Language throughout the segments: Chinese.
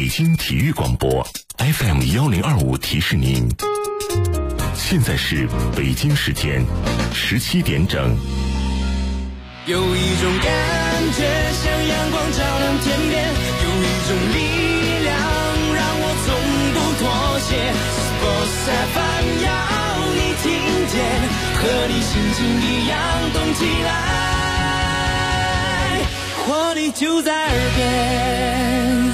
京体育广播 FM1025提示您，现在是北京时间17点整。 有一种感觉像阳光照亮天边，有一种力量让我从不妥协。Sports FM 要你听见，和你心情一样动起来，活力就在耳边。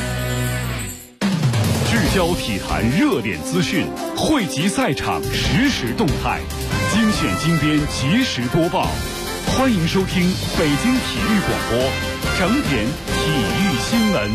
聚焦体坛热点资讯，汇集赛场实时动态，精选精编及时播报。欢迎收听北京体育广播整点体育新闻。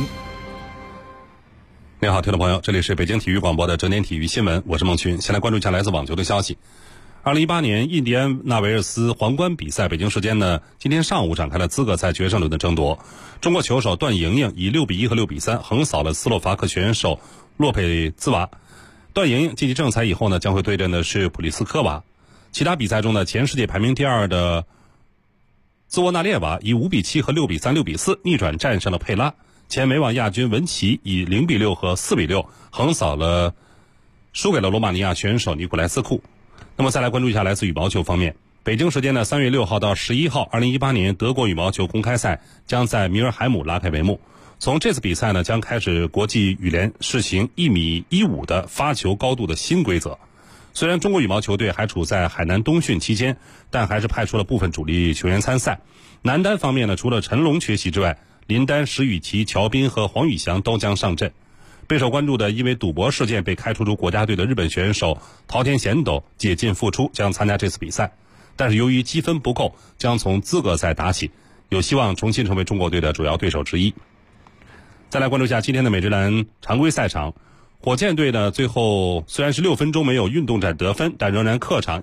你好，听众朋友，这里是北京体育广播的整点体育新闻，我是孟群。先来关注一下来自网球的消息。2018年印第安纳维尔斯皇冠比赛，北京时间呢今天上午展开了资格赛决胜轮的争夺。中国球手段莹莹以6-1和6-3横扫了斯洛伐克选手洛佩兹娃。段莹莹晋级正赛以后呢，将会对阵的是普利斯科娃。其他比赛中呢，前世界排名第2的兹沃纳列娃以5-7和6-3、6-4逆转战胜了佩拉。前美网亚军文琪以0-6和4-6横扫了输给了罗马尼亚选手尼古莱斯库。那么再来关注一下来自羽毛球方面。北京时间的3月6号到11号，2018年德国羽毛球公开赛将在米尔海姆拉开帷幕。从这次比赛呢，将开始国际羽联试行1.15米的发球高度的新规则。虽然中国羽毛球队还处在海南冬训期间，但还是派出了部分主力球员参赛。男单方面呢，除了陈龙缺席之外，林丹、石宇奇、乔彬和黄宇翔都将上阵。备受关注的因为赌博事件被开除出国家队的日本选手桃田贤斗解禁复出，将参加这次比赛，但是由于积分不够，将从资格赛打起，有希望重新成为中国队的主要对手之一。再来关注一下今天的美职篮常规赛场，火箭队呢最后虽然是6分钟没有运动战得分，但仍然客场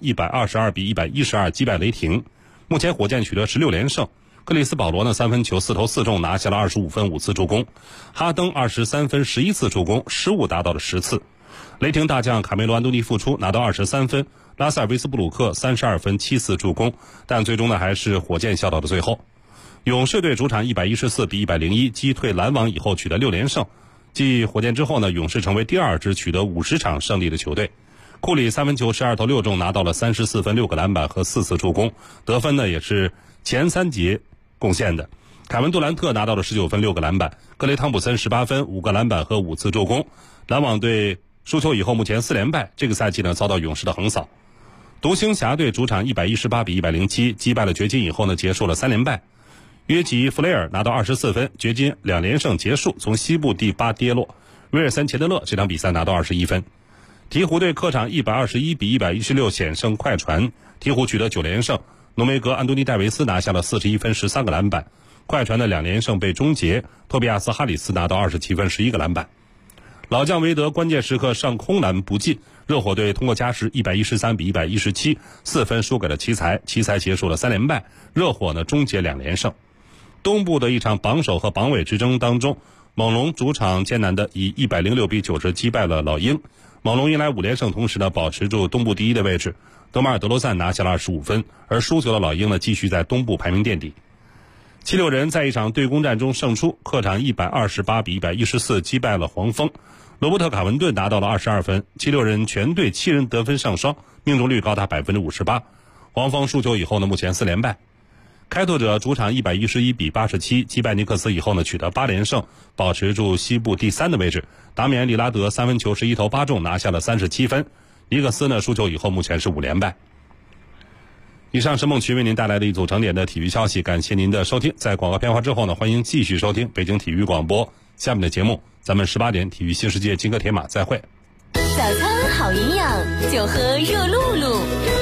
122-112击败雷霆。目前火箭取得16连胜。克里斯保罗呢3分球4投4中，拿下了25分5次助攻。哈登23分11次助攻，失误达到了10次。雷霆大将卡梅罗安东尼复出，拿到23分。拉塞尔维斯布鲁克32分7次助攻，但最终呢还是火箭笑到了最后。勇士队主场114-101击退篮网以后取得6连胜。继火箭之后呢，勇士成为第2支取得50场胜利的球队。库里3分球12投6中，拿到了34分6个篮板和4次助攻，得分呢也是前3节贡献的。凯文杜兰特拿到了19分6个篮板，格雷汤普森18分5个篮板和5次助攻。篮网队输球以后目前4连败，这个赛季呢遭到勇士的横扫。独行侠队主场118-107击败了掘金以后呢，结束了3连败。约吉·弗雷尔拿到24分，掘金2连胜结束，从西部第8跌落。威尔森·钱德勒这场比赛拿到21分。鹈鹕队客场121-116险胜快船，鹈鹕取得9连胜。浓眉格安东尼戴维斯拿下了41分13个篮板，快船的2连胜被终结，托比亚斯哈里斯拿到27分11个篮板。老将韦德关键时刻上空篮不进，热火队通过加时113-117 4分输给了奇才，奇才结束了3连败，热火呢终结2连胜。东部的一场榜首和榜尾之争当中，猛龙主场艰难的以106-90击败了老鹰，猛龙迎来5连胜，同时呢保持住东部第1的位置。德马尔德罗赞拿下了25分，而输球的老鹰呢继续在东部排名垫底。七六人在一场对攻战中胜出，客场128-114击败了黄蜂。罗伯特卡文顿拿到了22分，七六人全队7人得分上双，命中率高达58%。黄蜂输球以后呢，目前4连败。开拓者主场111-87击败尼克斯以后呢，取得8连胜，保持住西部第3的位置。达米安·利拉德3分球11投8中，拿下了37分。尼克斯呢输球以后目前是5连败。以上是孟群为您带来的一组整点的体育消息，感谢您的收听。在广告片花之后呢，欢迎继续收听北京体育广播下面的节目，咱们18点体育新世界金戈铁马再会。 早餐好营养，就喝热露露。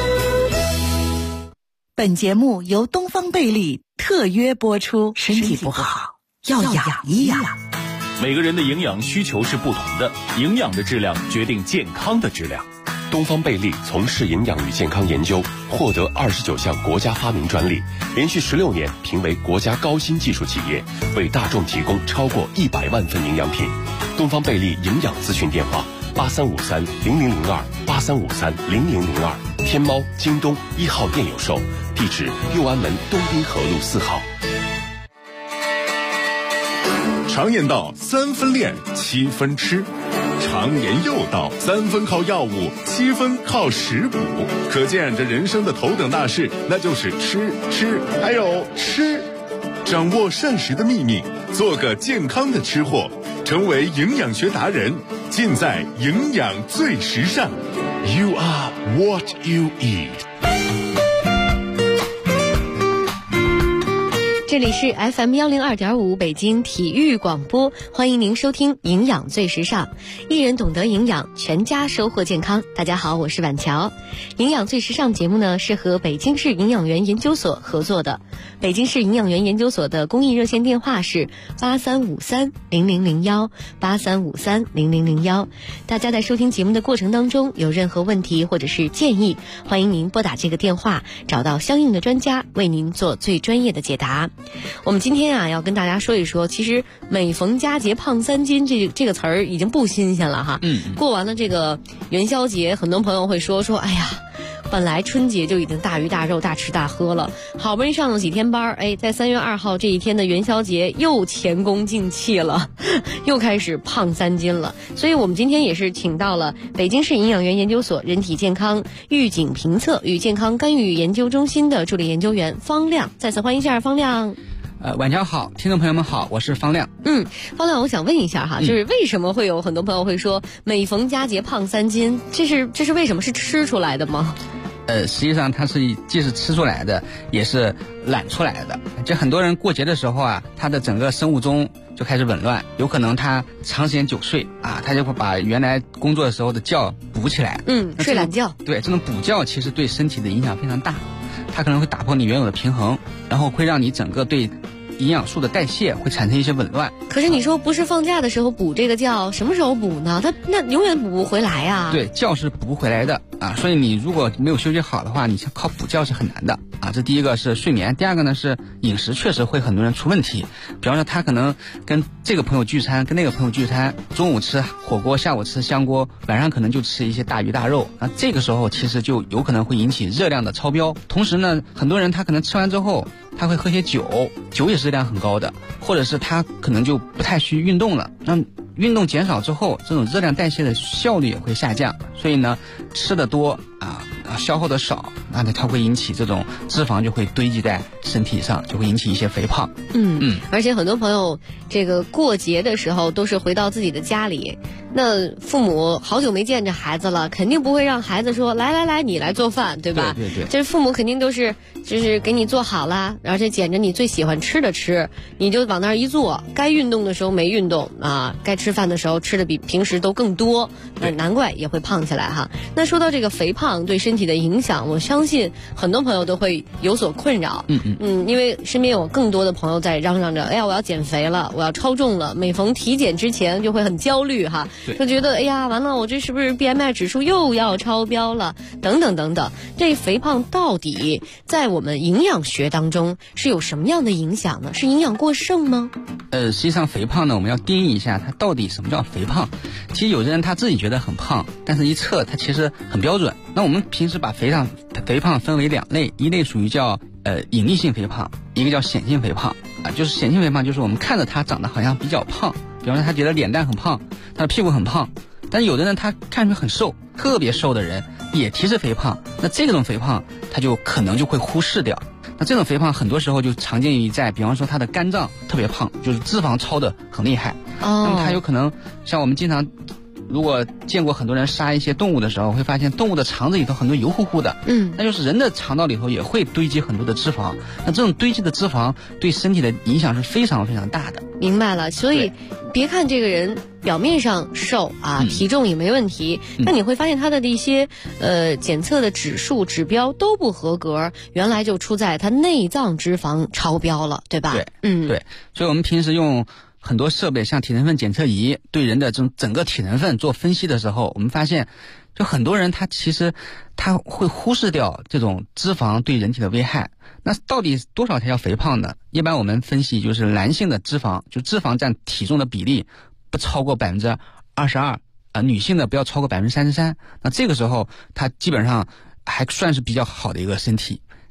本节目由东方贝利特约播出，身体不好要养一养。 每个人的营养需求是不同的，营养的质量决定健康的质量。 东方贝利从事营养与健康研究，获得29项国家发明专利，连续16年评为国家高新技术企业，为大众提供超过100万份营养品。东方贝利营养咨询电话8353-0002，8353-0002，天猫、京东1号店有售，地址六安门东滨河路4号。 常言道3分练7分吃，常言又道3分靠药物7分靠食补。可见这人生的头等大事，那就是吃还有吃。掌握膳食的秘密，做个健康的吃货，成为营养学达人，尽在营养最时尚。 You are what you eat。 这里是 FM102.5 北京体育广播，欢迎您收听营养最时尚，一人懂得营养，全家收获健康。大家好，我是婉乔。营养最时尚节目呢是和北京市营养员研究所合作的。北京市营养员研究所的公益热线电话是83530001 83530001。大家在收听节目的过程当中有任何问题或者是建议，欢迎您拨打这个电话，找到相应的专家为您做最专业的解答。我们今天要跟大家说一说，其实每逢佳节胖3斤这个词儿已经不新鲜了哈。过完了这个元宵节，很多朋友会说哎呀，本来春节就已经大鱼大肉大吃大喝了，好不容易上了几天班，在3月2号这一天的元宵节又前功尽弃了，又开始胖3斤了。所以我们今天也是请到了北京市营养员研究所人体健康预警评测与健康干预研究中心的助理研究员方亮，再次欢迎一下方亮。 晚上好，听众朋友们好，我是方亮。 方亮，我想问一下哈，就是为什么会有很多朋友会说每逢佳节胖3斤？这是为什么？是吃出来的吗？ 实际上它是既是吃出来的，也是懒出来的。就很多人过节的时候啊，他的整个生物钟就开始紊乱，有可能他长时间久睡啊，他就会把原来工作的时候的觉补起来。 睡懒觉。 对，这种补觉其实对身体的影响非常大，它可能会打破你原有的平衡，然后会让你整个对营养素的代谢会产生一些紊乱。 可是你说不是放假的时候补这个觉，什么时候补呢？它那永远补不回来呀。 对，觉是补不回来的啊，所以你如果没有休息好的话，你靠补觉是很难的啊。这第一个是睡眠，第二个呢是饮食，确实会很多人出问题。比方说他可能跟这个朋友聚餐，跟那个朋友聚餐，中午吃火锅，下午吃香锅，晚上可能就吃一些大鱼大肉，那这个时候其实就有可能会引起热量的超标。同时呢，很多人他可能吃完之后他会喝些酒，酒也是热量很高的，或者是他可能就不太去运动了，那运动减少之后，这种热量代谢的效率也会下降，所以呢，吃的多消耗的少，那它会引起这种脂肪就会堆积在身体上，就会引起一些肥胖。 而且很多朋友这个过节的时候都是回到自己的家里，那父母好久没见着孩子了，肯定不会让孩子说来你来做饭，对吧？ 对， 这父母肯定都是就是给你做好了，而且捡着你最喜欢吃的吃，你就往那儿一坐，该运动的时候没运动啊，该吃饭的时候吃的比平时都更多，难怪也会胖起来哈。那说到这个肥胖对身体的影响，我相信很多朋友都会有所困扰。因为身边有更多的朋友在嚷嚷着，哎呀，我要减肥了，我要超重了，每逢体检之前就会很焦虑哈，就觉得哎呀，完了，我这是不是 BMI 指数又要超标了？等等等等。这肥胖到底在我们营养学当中是有什么样的影响呢？是营养过剩吗？ 实际上肥胖呢，我们要定义一下它到底什么叫肥胖。其实有的人他自己觉得很胖，但是一测他其实很标准。那我们平时把肥胖分为2类，一类属于叫隐匿性肥胖，一个叫显性肥胖啊。就是显性肥胖，就是我们看着他长得好像比较胖，比方说他觉得脸蛋很胖，他的屁股很胖，但是有的人他看上去很瘦，特别瘦的人也提示肥胖，那这种肥胖他就可能就会忽视掉。那这种肥胖很多时候就常见于在比方说他的肝脏特别胖，就是脂肪超的很厉害。那么他有可能像我们经常如果见过很多人杀一些动物的时候，会发现动物的肠子里头很多油乎乎的，那就是人的肠道里头也会堆积很多的脂肪。那这种堆积的脂肪对身体的影响是非常非常大的。 明白了，所以别看这个人表面上瘦啊，体重也没问题，但你会发现他的一些检测的指数指标都不合格，原来就出在他内脏脂肪超标了，对吧？ 对，对，所以我们平时用很多设备，像体成分检测仪，对人的这种整个体成分做分析的时候，我们发现，就很多人他其实他会忽视掉这种脂肪对人体的危害。那到底多少才叫肥胖呢？一般我们分析就是男性的脂肪，就脂肪占体重的比例不超过22%，女性的不要超过33%。那这个时候他基本上还算是比较好的一个身体。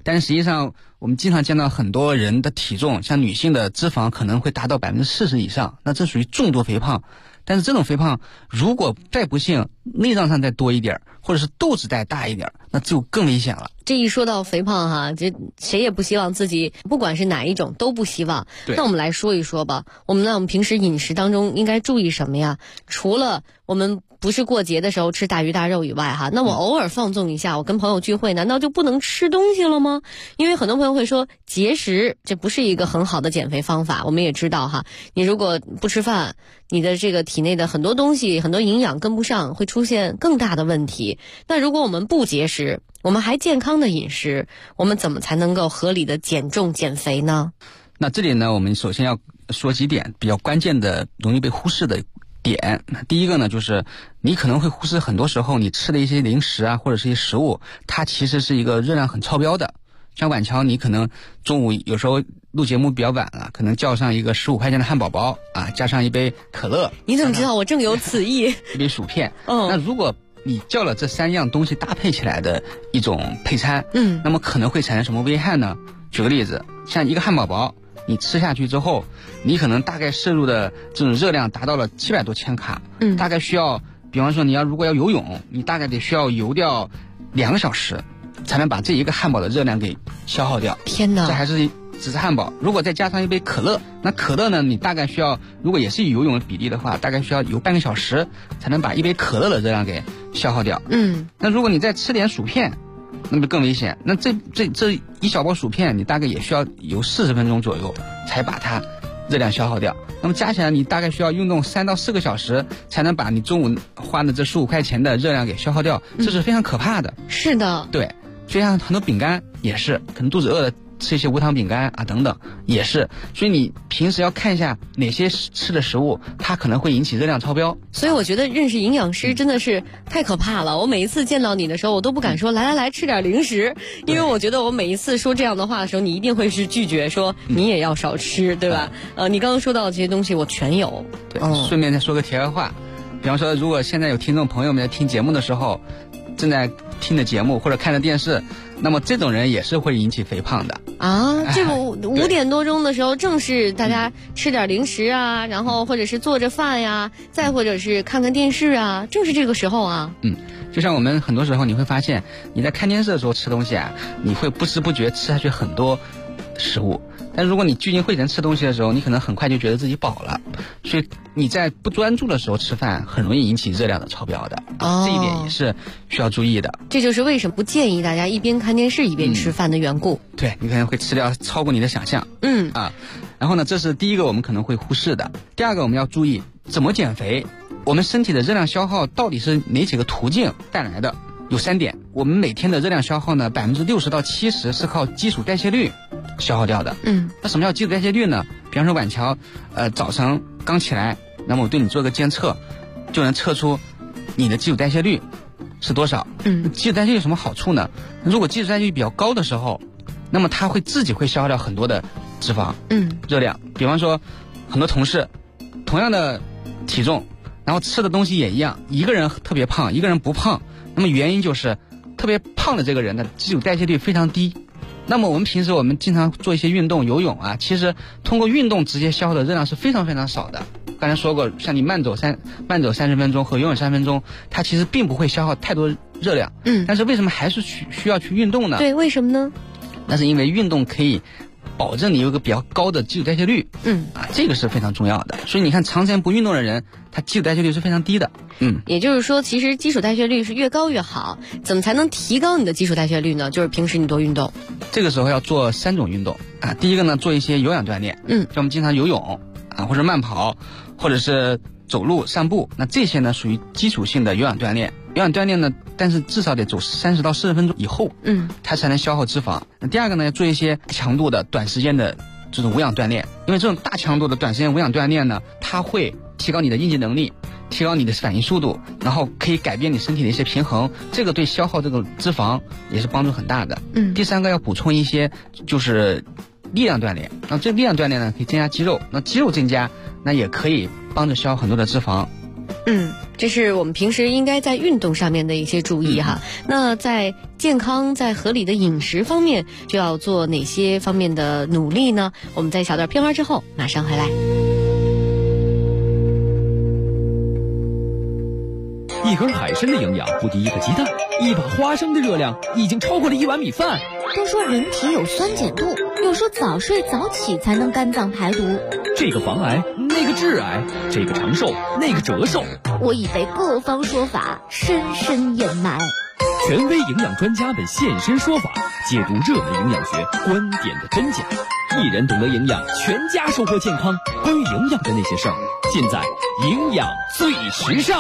但是实际上我们经常见到很多人的体重，像女性的脂肪可能会达到40%以上，那这属于重度肥胖。但是这种肥胖如果再不幸内脏上再多一点，或者是肚子再大一点，那就更危险了。 这一说到肥胖哈，这谁也不希望自己不管是哪一种都不希望。那我们来说一说吧，我们平时饮食当中应该注意什么呀？除了我们不是过节的时候吃大鱼大肉以外哈，那我偶尔放纵一下，我跟朋友聚会，难道就不能吃东西了吗？因为很多朋友会说节食这不是一个很好的减肥方法。我们也知道哈，你如果不吃饭，你的这个体内的很多东西很多营养跟不上，会出现更大的问题。那如果我们不节食，我们还健康的饮食，我们怎么才能够合理的减重减肥呢？ 那这里呢，我们首先要说几点比较关键的容易被忽视的点。第一个呢，就是你可能会忽视很多时候你吃的一些零食啊，或者是一些食物，它其实是一个热量很超标的。像晚乔，你可能中午有时候录节目比较晚了，可能叫上一个15块钱的汉堡包啊，加上一杯可乐。 你怎么知道我正有此意？ 一杯薯片。那如果你叫了这3样东西搭配起来的一种配餐，那么可能会产生什么危害呢？举个例子，像一个汉堡包，你吃下去之后，你可能大概摄入的这种热量达到了700多千卡，大概需要，比方说如果要游泳，你大概得需要游掉2个小时，才能把这一个汉堡的热量给消耗掉。 天哪， 这还是只是汉堡。如果再加上一杯可乐，那可乐呢，你大概需要，如果也是以游泳的比例的话，大概需要游半个小时才能把一杯可乐的热量给消耗掉。那如果你再吃点薯片，那么更危险。那这一小包薯片，你大概也需要游40分钟左右才把它热量消耗掉。那么加起来，你大概需要运动3到4个小时才能把你中午花的这15块钱的热量给消耗掉，这是非常可怕的。 是的， 对。就像很多饼干也是，可能肚子饿了吃一些无糖饼干啊等等也是。所以你平时要看一下哪些吃的食物它可能会引起热量超标。 所以我觉得认识营养师真的是太可怕了。我每一次见到你的时候，我都不敢说来吃点零食，因为我觉得我每一次说这样的话的时候，你一定会是拒绝，说你也要少吃，对吧？你刚刚说到的这些东西我全有。 对，顺便再说个题外话，比方说如果现在有听众朋友们在听节目的时候，正在听的节目或者看着电视，那么这种人也是会引起肥胖的啊。这个5点多钟的时候，正是大家吃点零食啊，然后或者是做着饭呀，再或者是看看电视啊，正是这个时候啊。 就像我们很多时候你会发现，你在看电视的时候吃东西啊，你会不知不觉吃下去很多食物，但如果你聚精会神吃东西的时候，你可能很快就觉得自己饱了，所以你在不专注的时候吃饭，很容易引起热量的超标的。这一点也是需要注意的。 这就是为什么不建议大家一边看电视一边吃饭的缘故。 对，你可能会吃掉超过你的想象。然后呢，这是第一个我们可能会忽视的。第二个我们要注意怎么减肥，我们身体的热量消耗到底是哪几个途径带来的？有3点。我们每天的热量消耗呢，60%到70%是靠基础代谢率消耗掉的。那什么叫基础代谢率呢？比方说晚乔，早上刚起来，那么我对你做个监测，就能测出你的基础代谢率是多少。基础代谢率有什么好处呢？如果基础代谢率比较高的时候，那么它会自己会消耗掉很多的脂肪，热量。比方说，很多同事同样的体重，然后吃的东西也一样，一个人特别胖，一个人不胖。那么原因就是特别胖的这个人的基础代谢率非常低。那么我们平时经常做一些运动，游泳啊，其实通过运动直接消耗的热量是非常非常少的。刚才说过，像你慢走30分钟和游泳3分钟，它其实并不会消耗太多热量。但是为什么还是需要去运动呢？ 对，为什么呢？ 那是因为运动可以保证你有一个比较高的基础代谢率。这个是非常重要的。所以你看，长时间不运动的人，他基础代谢率是非常低的。 也就是说，其实基础代谢率是越高越好。怎么才能提高你的基础代谢率呢？就是平时你多运动。 这个时候要做3种运动啊。第一个呢，做一些有氧锻炼。像我们经常游泳啊，或者慢跑，或者是走路散步，那这些呢属于基础性的有氧锻炼。有氧锻炼呢，但是至少得走30到40分钟以后，它才能消耗脂肪。那第二个呢，要做一些强度的短时间的这种无氧锻炼，因为这种大强度的短时间无氧锻炼呢，它会提高你的应激能力，提高你的反应速度，然后可以改变你身体的一些平衡，这个对消耗这个脂肪也是帮助很大的。第三个要补充一些就是力量锻炼，那这力量锻炼呢可以增加肌肉，那肌肉增加，那也可以帮着消耗很多的脂肪。 这是我们平时应该在运动上面的一些注意哈。那在健康、在合理的饮食方面，就要做哪些方面的努力呢？我们在小段片花之后马上回来。 一根海参的营养不敌一个鸡蛋，一把花生的热量已经超过了1碗米饭。 都说人体有酸碱度，又说早睡早起才能肝脏排毒。 这个防癌，那个致癌，这个长寿，那个折寿。 我已被各方说法深深掩埋。 权威营养专家们现身说法，解读热门营养学观点的真假。一人懂得营养，全家收获健康。关于营养的那些事儿，尽在营养最时尚。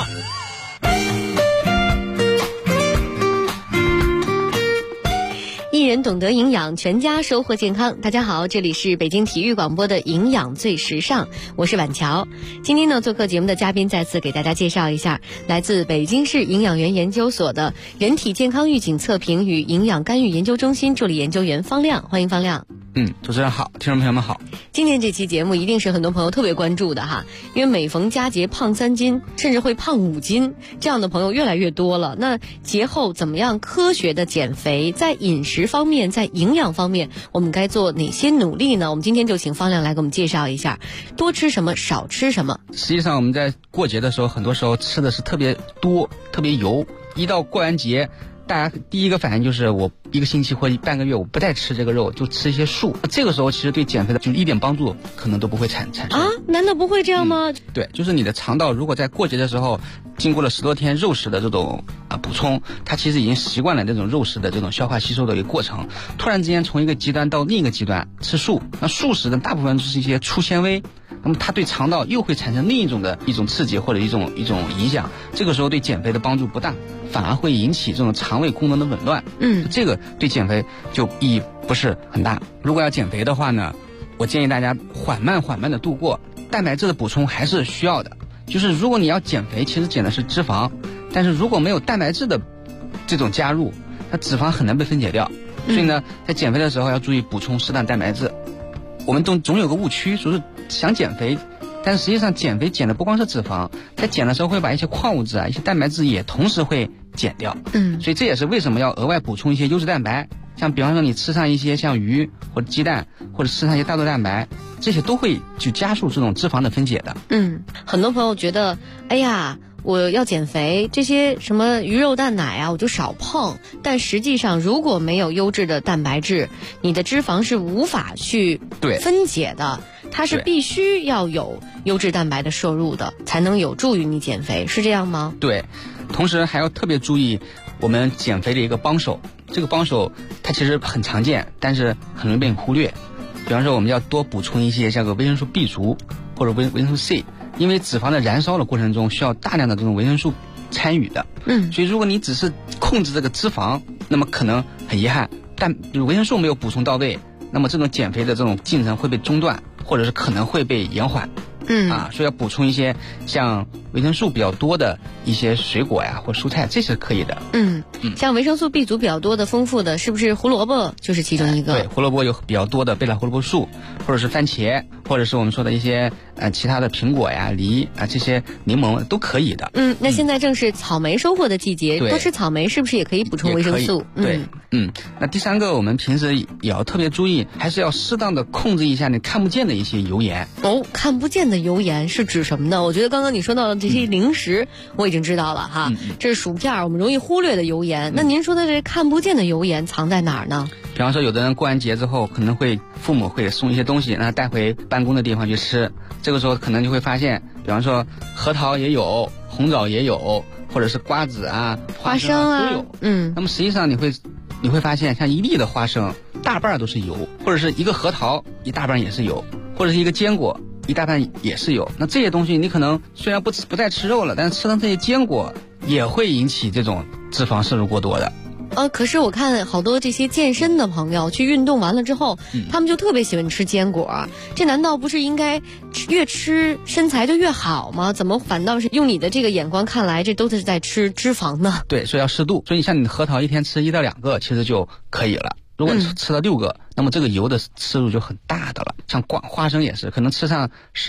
一人懂得营养，全家收获健康。大家好，这里是北京体育广播的营养最时尚，我是婉乔。今天呢，做客节目的嘉宾再次给大家介绍一下，来自北京市营养员研究所的人体健康预警测评与营养干预研究中心助理研究员方亮，欢迎方亮。 主持人好，听众朋友们好。 今天这期节目一定是很多朋友特别关注的哈，因为每逢佳节胖3斤，甚至会胖5斤，这样的朋友越来越多了。那节后怎么样科学的减肥，在饮食方面，在营养方面，我们该做哪些努力呢？我们今天就请方亮来给我们介绍一下，多吃什么，少吃什么。 实际上我们在过节的时候，很多时候吃的是特别多，特别油。一到过完节，大家第一个反应就是我1个星期或半个月我不再吃这个肉，就吃一些素。这个时候其实对减肥的就一点帮助可能都不会产生啊？难道不会这样吗？ 对，就是你的肠道如果在过节的时候经过了10多天肉食的这种补充，它其实已经习惯了这种肉食的这种消化吸收的一个过程，突然之间从一个极端到另一个极端吃素，那素食的大部分就是一些粗纤维，那么它对肠道又会产生另一种刺激或者一种影响，这个时候对减肥的帮助不大，反而会引起这种肠胃功能的紊乱。这个对减肥就意义不是很大。如果要减肥的话呢，我建议大家缓慢的度过，蛋白质的补充还是需要的。就是如果你要减肥，其实减的是脂肪，但是如果没有蛋白质的这种加入，它脂肪很难被分解掉。所以呢，在减肥的时候要注意补充适当蛋白质。我们总有个误区，就是想减肥，但是实际上减肥减的不光是脂肪，在减的时候会把一些矿物质一些蛋白质也同时会减掉。所以这也是为什么要额外补充一些优质蛋白，像比方说你吃上一些像鱼或者鸡蛋，或者吃上一些大豆蛋白，这些都会去加速这种脂肪的分解的。 很多朋友觉得，哎呀，我要减肥，这些什么鱼肉蛋奶啊，我就少碰。但实际上，如果没有优质的蛋白质，你的脂肪是无法去分解的。它是必须要有优质蛋白的摄入的，才能有助于你减肥，是这样吗？ 对，同时还要特别注意我们减肥的一个帮手。这个帮手它其实很常见，但是很容易被你忽略。比方说我们要多补充一些像个维生素 B 族或者维生素 C， 因为脂肪的燃烧的过程中需要大量的这种维生素参与的。所以如果你只是控制这个脂肪，那么可能很遗憾，但维生素没有补充到位，那么这种减肥的这种进程会被中断，或者是可能会被延缓。所以要补充一些像维生素比较多的一些水果呀或蔬菜，这是可以的。 像维生素 B 族比较多的丰富的，是不是胡萝卜就是其中一个？ 对，胡萝卜有比较多的贝塔胡萝卜素，或者是番茄，或者是我们说的一些其他的苹果呀、梨这些柠檬都可以的。 那现在正是草莓收获的季节，多吃草莓是不是也可以补充维生素？ 对，那第三个，我们平时也要特别注意，还是要适当的控制一下你看不见的一些油盐。 看不见的油盐是指什么呢？我觉得刚刚你说到的这些零食，我已经知道了哈，这是薯片，我们容易忽略的油盐。那您说的这看不见的油盐藏在哪儿呢？ 比方说，有的人过完节之后，可能父母会送一些东西，让他带回办公的地方去吃。这个时候可能就会发现，比方说核桃也有，红枣也有，或者是瓜子花生都有。那么实际上你会发现，像1粒的花生，大半都是油，或者是一个核桃一大半也是油，或者是一个坚果一大半也是油。那这些东西你可能虽然不再吃肉了，但是吃上这些坚果也会引起这种脂肪摄入过多的。 可是我看好多这些健身的朋友去运动完了之后，他们就特别喜欢吃坚果，这难道不是应该越吃身材就越好吗？怎么反倒是用你的这个眼光看来，这都是在吃脂肪呢？ 对，所以要适度。所以像你的核桃一天吃1到2个其实就可以了。如果你吃了6个，那么这个油的摄入就很大的了。像花生也是，可能吃上10粒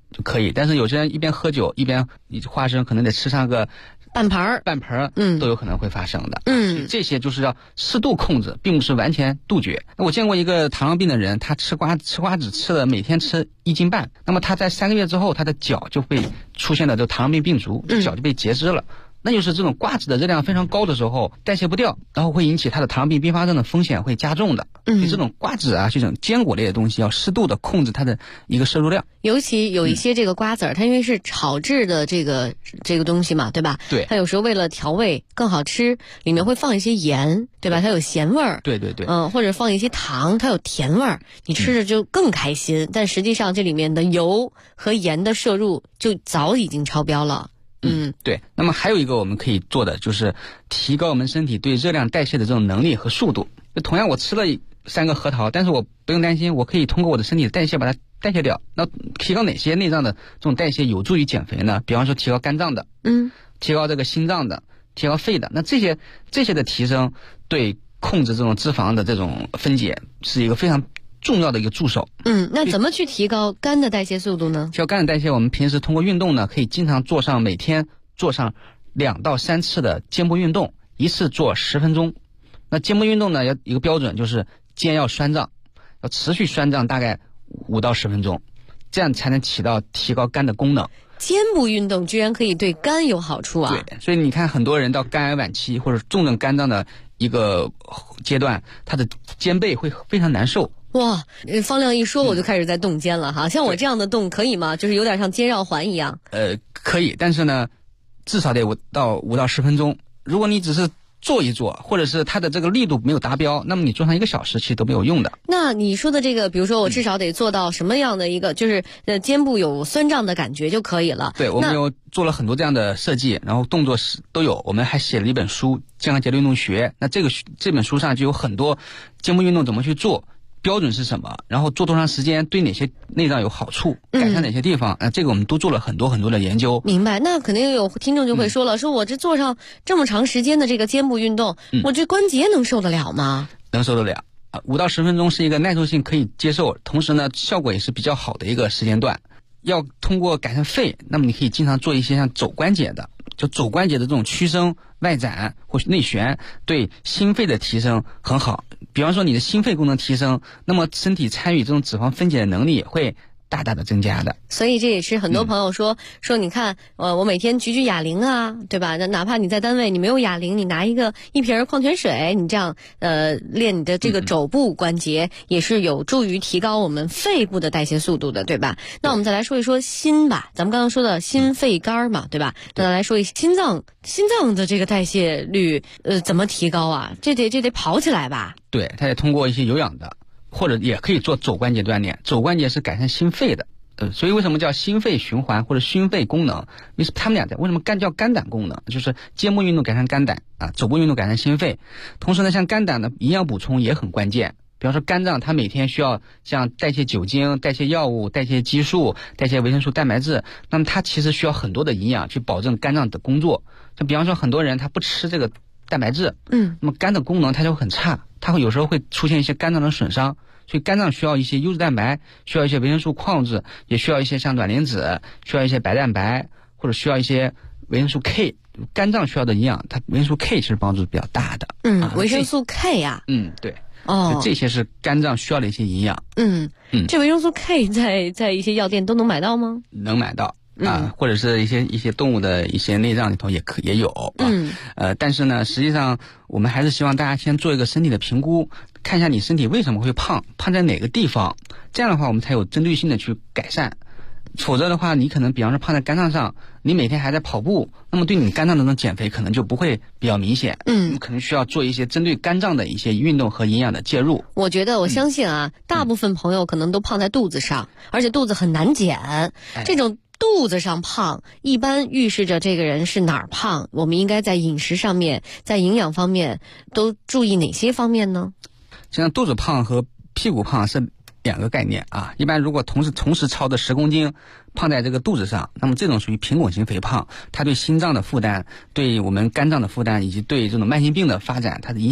就可以。但是有些人一边喝酒一边花生，可能得吃上个半盆儿， 都有可能会发生的。这些就是要适度控制，并不是完全杜绝。我见过一个糖尿病的人，他吃瓜子吃了每天吃1斤半，那么他在3个月之后，他的脚就会出现了这糖尿病病足，脚就被截肢了。那就是这种瓜子的热量非常高的时候，代谢不掉，然后会引起他的糖尿病并发症的风险会加重的。所以这种瓜子啊，这种坚果类的东西要适度的控制它的一个摄入量。 尤其有一些这个瓜子儿，它因为是炒制的这个东西嘛，对吧？ 对。 它有时候为了调味更好吃，里面会放一些盐，对吧？它有咸味儿。 对。 或者放一些糖，它有甜味儿，你吃着就更开心。但实际上这里面的油和盐的摄入就早已经超标了。 对。那么还有一个我们可以做的就是提高我们身体对热量代谢的这种能力和速度。就同样我吃了3个核桃，但是我不用担心，我可以通过我的身体的代谢把它代谢掉。那提高哪些内脏的这种代谢有助于减肥呢？比方说提高肝脏的，提高这个心脏的，提高肺的。那这些的提升对控制这种脂肪的这种分解是一个非常重要的一个助手。 那怎么去提高肝的代谢速度呢？ 提高肝的代谢，我们平时通过运动呢，可以经常每天做上2到3次的肩部运动，一次做10分钟。那肩部运动呢，要一个标准就是肩要酸胀，要持续酸胀大概5到10分钟，这样才能起到提高肝的功能。 肩部运动居然可以对肝有好处啊！ 对，所以你看很多人到肝癌晚期或者重症肝脏的一个阶段，他的肩背会非常难受。 哇，方亮一说我就开始在动肩了哈，像我这样的动可以吗？就是有点像肩绕环一样。 可以，但是呢，至少得5到10分钟。如果你只是做一做，或者是它的这个力度没有达标，那么你做上1个小时其实都没有用的。 那你说的这个，比如说我至少得做到什么样的一个，就是肩部有酸胀的感觉就可以了。 对，我们有做了很多这样的设计，然后动作都有。我们还写了一本书《健康节律运动学》，那这本书上就有很多肩部运动怎么去做，标准是什么，然后做多长时间，对哪些内脏有好处，改善哪些地方，这个我们都做了很多的研究。 明白。那肯定有听众就会说了，说我这做上这么长时间的这个肩部运动，我这关节能受得了吗？ 能受得了。5到10分钟是一个耐受性可以接受，同时呢效果也是比较好的一个时间段。要通过改善肺，那么你可以经常做一些像肘关节的，就肘关节的这种屈伸、外展或内旋，对心肺的提升很好。比方说你的心肺功能提升，那么身体参与这种脂肪分解的能力也会大大的增加的。 所以这也是很多朋友说你看我每天举哑铃啊，对吧？那哪怕你在单位你没有哑铃，你拿一瓶矿泉水，你这样练你的这个肘部关节，也是有助于提高我们肺部的代谢速度的，对吧？那我们再来说一说心吧，咱们刚刚说的心肺肝嘛，对吧？再来说一心脏的这个代谢率怎么提高啊？这得跑起来吧？对， 它也通过一些有氧的，或者也可以做肘关节锻炼。肘关节是改善心肺的，所以为什么叫心肺循环或者心肺功能？因为他们俩为什么叫肝胆功能？就是肩部运动改善肝胆啊，肘部运动改善心肺。同时呢，像肝胆的营养补充也很关键。比方说肝脏它每天需要像代谢酒精、代谢药物、代谢激素、代谢维生素、蛋白质，那么它其实需要很多的营养去保证肝脏的工作。就比方说很多人他不吃这个蛋白质，那么肝的功能它就很差，它会有时候会出现一些肝脏的损伤。所以肝脏需要一些优质蛋白，需要一些维生素矿物质，也需要一些像卵磷脂，需要一些白蛋白，或者需要一些维生素 K。肝脏需要的营养，它维生素 K 其实帮助比较大的。 维生素 K 呀。 对。这些是肝脏需要的一些营养。 这维生素 K 在一些药店都能买到吗？ 能买到。或者是一些动物的一些内脏里头也有。但是呢，实际上我们还是希望大家先做一个身体的评估，看一下你身体为什么会胖在哪个地方，这样的话我们才有针对性的去改善。否则的话，你可能比方说胖在肝脏上，你每天还在跑步，那么对你肝脏的那种减肥可能就不会比较明显。可能需要做一些针对肝脏的一些运动和营养的介入。 我相信大部分朋友可能都胖在肚子上，而且肚子很难减。这种肚子上胖一般预示着这个人是哪儿胖，我们应该在饮食上面，在营养方面都注意哪些方面呢？ 像肚子胖和屁股胖是2个概念啊。一般如果同时超的10公斤胖在这个肚子上，那么这种属于平滚型肥胖，它对心脏的负担、对我们肝脏的负担以及对这种慢性病的发展，它的影响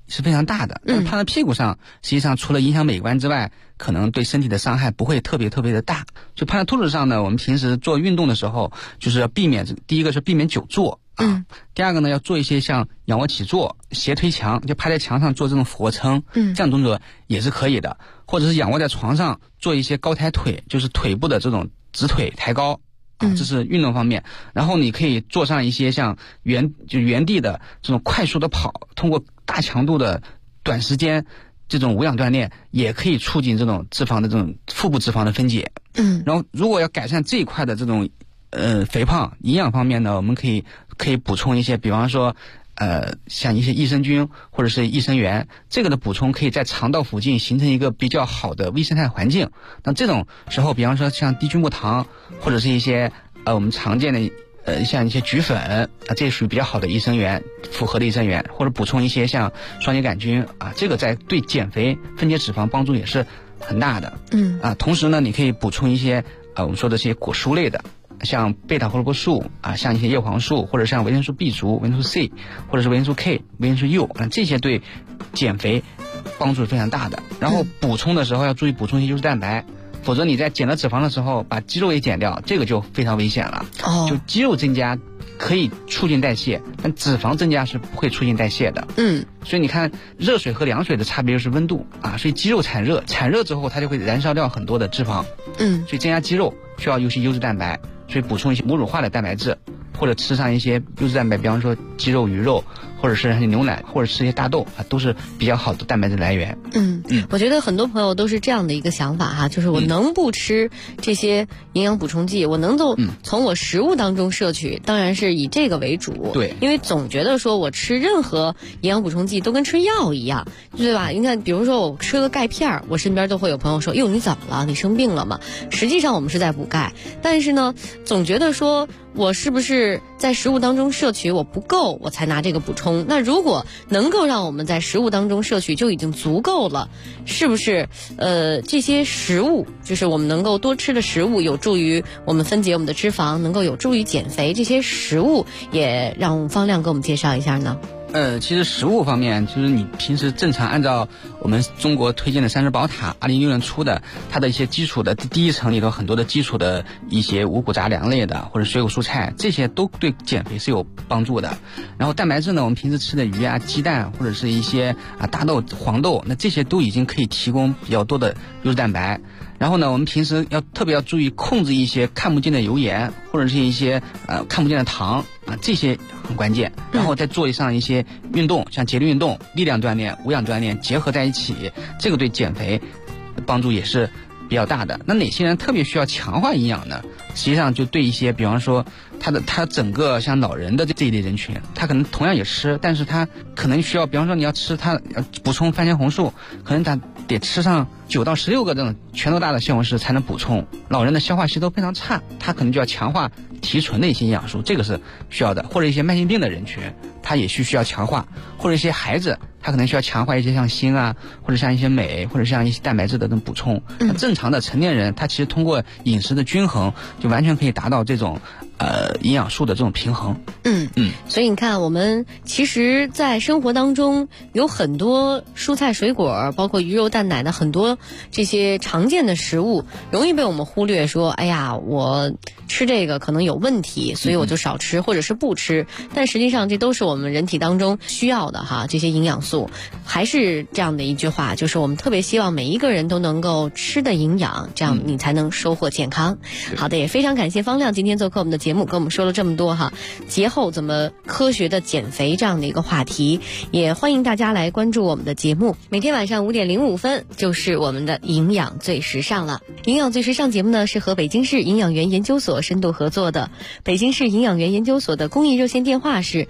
是非常大的。但是趴在屁股上，实际上除了影响美观之外，可能对身体的伤害不会特别的大。就趴在兔子上呢，我们平时做运动的时候，就是要避免，第一个是避免久坐。第二个呢，要做一些像仰卧起坐、斜推墙，就趴在墙上做这种俯卧撑，这样动作也是可以的。或者是仰卧在床上做一些高抬腿，就是腿部的这种直腿抬高，这是运动方面。然后你可以做上一些像原地的这种快速的跑，通过大强度的短时间这种无氧锻炼，也可以促进这种脂肪的这种腹部脂肪的分解。然后如果要改善这一块的这种肥胖营养方面呢，我们可以补充一些，比方说像一些益生菌或者是益生元，这个的补充可以在肠道附近形成一个比较好的微生态环境。那这种时候，比方说像低聚木糖或者是一些我们常见的像一些菊粉这属于比较好的益生元，复合的益生元，或者补充一些像双节杆菌这个在对减肥分解脂肪帮助也是很大的。同时呢，你可以补充一些我们说的这些果蔬类的，像贝塔胡萝卜素像一些叶黄素，或者像维生素 B 族、维生素 C， 或者是维生素 K、维生素 U， 这些对减肥帮助是非常大的。然后补充的时候要注意补充一些优质蛋白，否则你在减了脂肪的时候把肌肉也减掉，这个就非常危险了。就肌肉增加可以促进代谢，但脂肪增加是不会促进代谢的。所以你看热水和凉水的差别就是温度所以肌肉产热之后它就会燃烧掉很多的脂肪。所以增加肌肉需要一些优质蛋白，所以补充一些母乳化的蛋白质，或者吃上一些优质蛋白，比方说鸡肉、鱼肉，或者是牛奶，或者吃一些大豆都是比较好的蛋白质来源。 我觉得很多朋友都是这样的一个想法就是我能不吃这些营养补充剂，我能够从我食物当中摄取，当然是以这个为主。 对， 因为总觉得说我吃任何营养补充剂都跟吃药一样，对吧？你看，比如说我吃个钙片，我身边都会有朋友说：“哟，你怎么了？你生病了吗？”实际上我们是在补钙，但是呢，总觉得说我是不是在食物当中摄取我不够，我才拿这个补充。那如果能够让我们在食物当中摄取就已经足够了，是不是这些食物就是我们能够多吃的食物有助于我们分解我们的脂肪，能够有助于减肥，这些食物也让方亮给我们介绍一下呢？ 其实食物方面，就是你平时正常按照我们中国推荐的30宝塔2016年出的，它的一些基础的第一层里头很多的基础的一些五谷杂粮类的或者水果蔬菜，这些都对减肥是有帮助的。然后蛋白质呢，我们平时吃的鱼鸡蛋或者是一些大豆、黄豆，那这些都已经可以提供比较多的优质蛋白。然后呢，我们平时特别要注意控制一些看不见的油盐或者是一些看不见的糖这些很关键。然后再做上一些运动，像节律运动、力量锻炼、无氧锻炼结合在一起，这个对减肥帮助也是比较大的。那哪些人特别需要强化营养呢？实际上就对一些，比方说他整个像老人的这一类人群，他可能同样也吃，但是他可能需要，比方说你要吃他要补充番茄红素，可能他得吃上9到16个这种拳头大的西红柿才能补充。老人的消化系统非常差，他可能就要强化提纯的一些营养素，这个是需要的。或者一些慢性病的人群，他也需要强化，或者一些孩子他可能需要强化一些像锌或者像一些镁，或者像一些蛋白质的这种补充。那正常的成年人，他其实通过饮食的均衡，就完全可以达到这种营养素的这种平衡。 所以你看，我们其实在生活当中有很多蔬菜水果，包括鱼肉蛋奶的很多这些常见的食物，容易被我们忽略，说哎呀，我吃这个可能有问题，所以我就少吃或者是不吃。但实际上这都是我们人体当中需要的这些营养素。还是这样的一句话，就是我们特别希望每一个人都能够吃的营养，这样你才能收获健康。好的，也非常感谢方亮今天做客我们的节目，跟我们说了这么多节后怎么科学的减肥这样的一个话题。也欢迎大家来关注我们的节目，每天晚上5点05分就是我们的营养最时尚了。营养最时尚节目呢，是和北京市营养员研究所深度合作的。北京市营养员研究所的公益热线电话是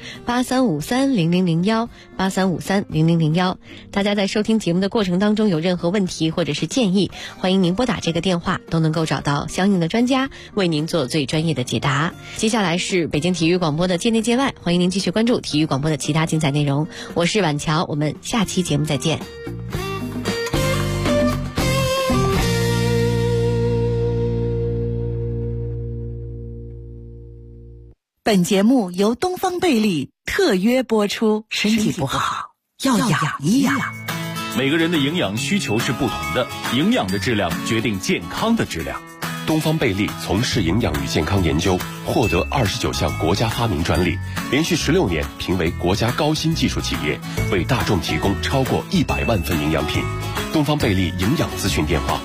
83530001 83530001。大家在收听节目的过程当中有任何问题或者是建议，欢迎您拨打这个电话，都能够找到相应的专家为您做最专业的解答。接下来是北京体育广播的界内界外，欢迎您继续关注体育广播的其他精彩内容。我是婉乔，我们下期节目再见。 本节目由东方贝利特约播出，身体不好要养一养。 每个人的营养需求是不同的，营养的质量决定健康的质量。 东方贝利从事营养与健康研究，获得29项国家发明专利，连续16年评为国家高新技术企业，为大众提供超过100万份营养品。东方贝利营养咨询电话